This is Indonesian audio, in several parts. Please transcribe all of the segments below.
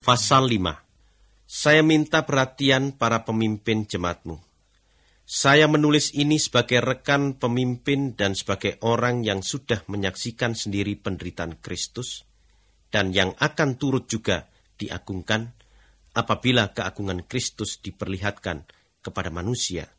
Pasal 5. Saya minta perhatian para pemimpin jemaatmu. Saya menulis ini sebagai rekan pemimpin dan sebagai orang yang sudah menyaksikan sendiri penderitaan Kristus dan yang akan turut juga diagungkan apabila keagungan Kristus diperlihatkan kepada manusia.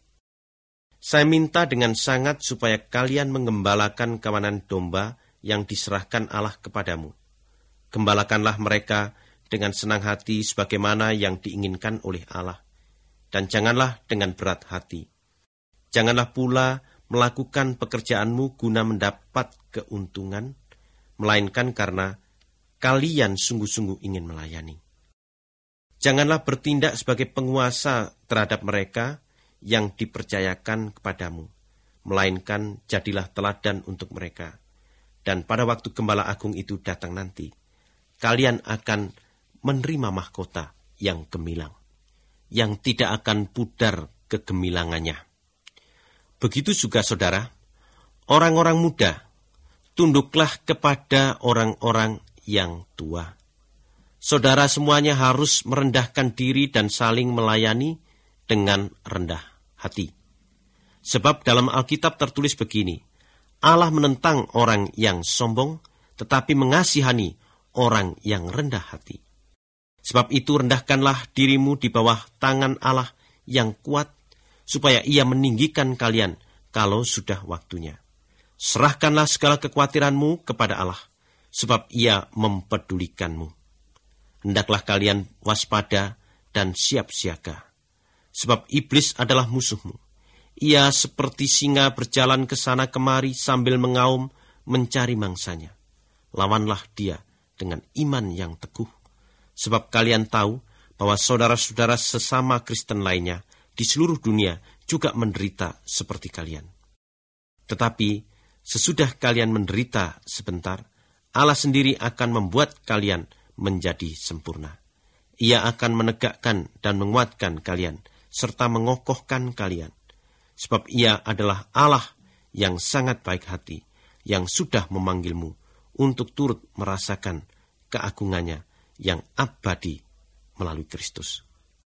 Saya minta dengan sangat supaya kalian mengembalakan kawanan domba yang diserahkan Allah kepadamu. Gembalakanlah mereka dengan senang hati sebagaimana yang diinginkan oleh Allah, dan janganlah dengan berat hati. Janganlah pula melakukan pekerjaanmu guna mendapat keuntungan, melainkan karena kalian sungguh-sungguh ingin melayani. Janganlah bertindak sebagai penguasa terhadap mereka yang dipercayakan kepadamu, melainkan jadilah teladan untuk mereka. Dan pada waktu Gembala Agung itu datang nanti, kalian akan menerima mahkota yang gemilang, yang tidak akan pudar kegemilangannya. Begitu juga saudara, orang-orang muda, tunduklah kepada orang-orang yang tua. Saudara semuanya harus merendahkan diri dan saling melayani dengan rendah hati. Sebab dalam Alkitab tertulis begini, Allah menentang orang yang sombong, tetapi mengasihani orang yang rendah hati. Sebab itu rendahkanlah dirimu di bawah tangan Allah yang kuat, supaya ia meninggikan kalian kalau sudah waktunya. Serahkanlah segala kekhawatiranmu kepada Allah, sebab ia mempedulikanmu. Hendaklah kalian waspada dan siap siaga, sebab iblis adalah musuhmu. Ia seperti singa berjalan ke sana kemari sambil mengaum mencari mangsanya. Lawanlah dia dengan iman yang teguh, sebab kalian tahu bahwa saudara-saudara sesama Kristen lainnya di seluruh dunia juga menderita seperti kalian. Tetapi sesudah kalian menderita sebentar, Allah sendiri akan membuat kalian menjadi sempurna. Ia akan menegakkan dan menguatkan kalian, serta mengokohkan kalian. Sebab ia adalah Allah yang sangat baik hati, yang sudah memanggilmu untuk turut merasakan keagungannya yang abadi melalui Kristus.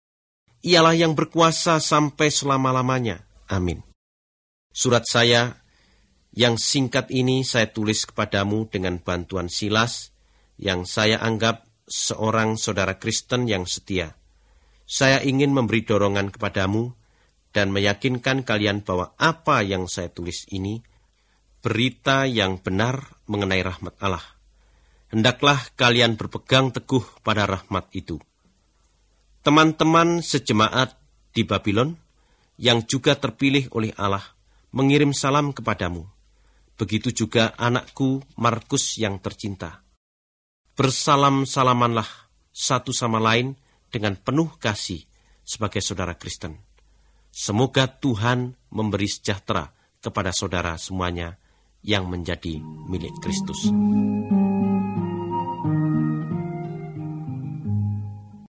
Ialah yang berkuasa sampai selama-lamanya. Amin. Surat saya yang singkat ini saya tulis kepadamu dengan bantuan Silas, yang saya anggap seorang saudara Kristen yang setia. Saya ingin memberi dorongan kepadamu dan meyakinkan kalian bahwa apa yang saya tulis ini berita yang benar mengenai rahmat Allah. Hendaklah kalian berpegang teguh pada rahmat itu. Teman-teman sejemaat di Babylon yang juga terpilih oleh Allah mengirim salam kepadamu. Begitu juga anakku Markus yang tercinta. Bersalam-salamanlah satu sama lain dengan penuh kasih sebagai saudara Kristen. Semoga Tuhan memberi sejahtera kepada saudara semuanya yang menjadi milik Kristus.